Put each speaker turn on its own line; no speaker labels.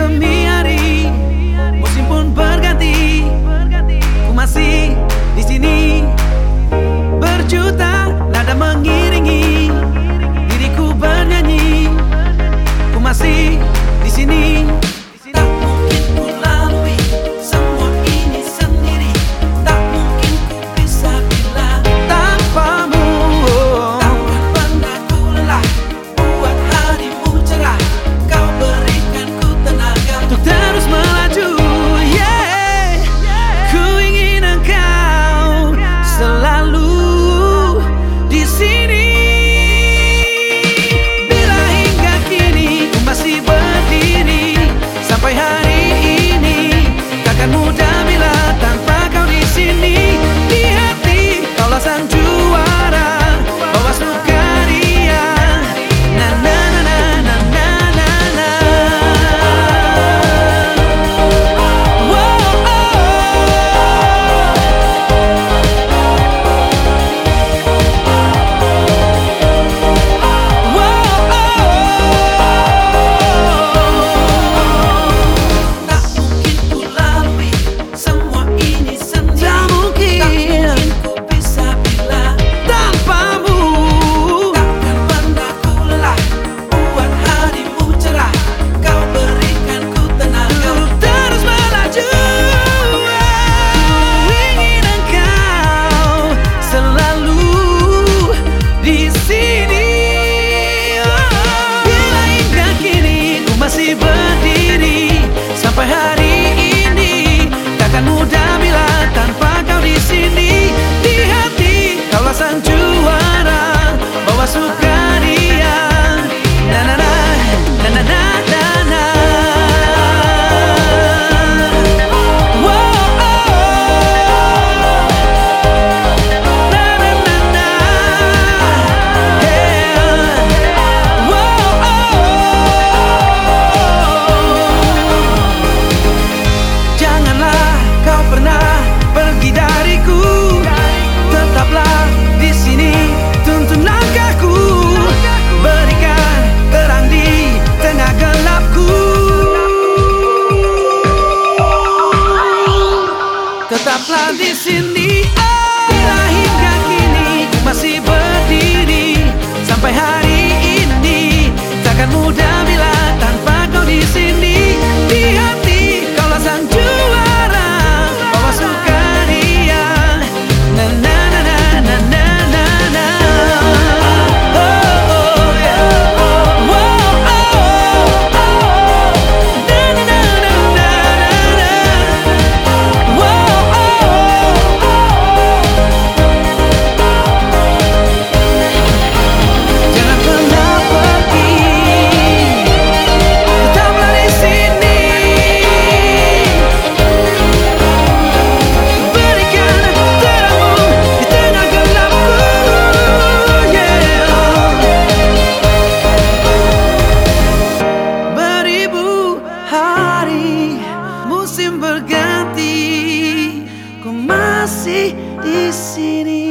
demi hari, musim pun berganti. Ku masih di sini, berjuta nada mengiringi diriku bernyanyi. Ku masih di sini. Tak mungkin ku lalui semua ini sendiri. Tak mungkin ku bisa bila tanpamu. Takkan pernah ku lelah buat harimu cerah. Kau berikan ku tenaga untuk terus melaju. Yeah, ku ingin engkau selalu di sini. Bila hingga kini ku masih berdiri sampai hari ini, takkan mudah bila tanpa kau di sini. Di hati kaulah sang juara, bawa sukaria. Na na na na na na na. Wow, tak mungkin ku lalui semua ini sendiri. Tak mungkin ku bisa bila tanpamu. Takkan pernah ku lelah buat harimu cerah. Kau berikan ku tenaga untuk terus melaju. Ku ingin engkau selalu di sini. Bila hingga kini ku masih berdiri sampai hari ini, takkan mudah bila tanpa kau di sini. Di hati kaulah sang juara, bawa sukaria. Na na na na na na na na. Wow, na na na na. Yeah. Janganlah kau pernah pergi dariku. Tetaplah di sini, tuntun langkahku. Berikan terang di tengah gelapku. Tetaplah di sini. Bila hingga kini ku masih berdiri sampai hari ini, takkan mudah bila tanpa kau di sini. Di hati kaulah sang juara, bawa sukaria. Na na na na na na na na. Oh, oh, yeah. Wow, oh, oh. Na na na na na na. Wow, oh, oh. Jangan pernah pergi, tetaplah di sini. Berikan terangmu di tengah gelapku. Yeah. Beribu hari, musim berganti, ku masih di sini.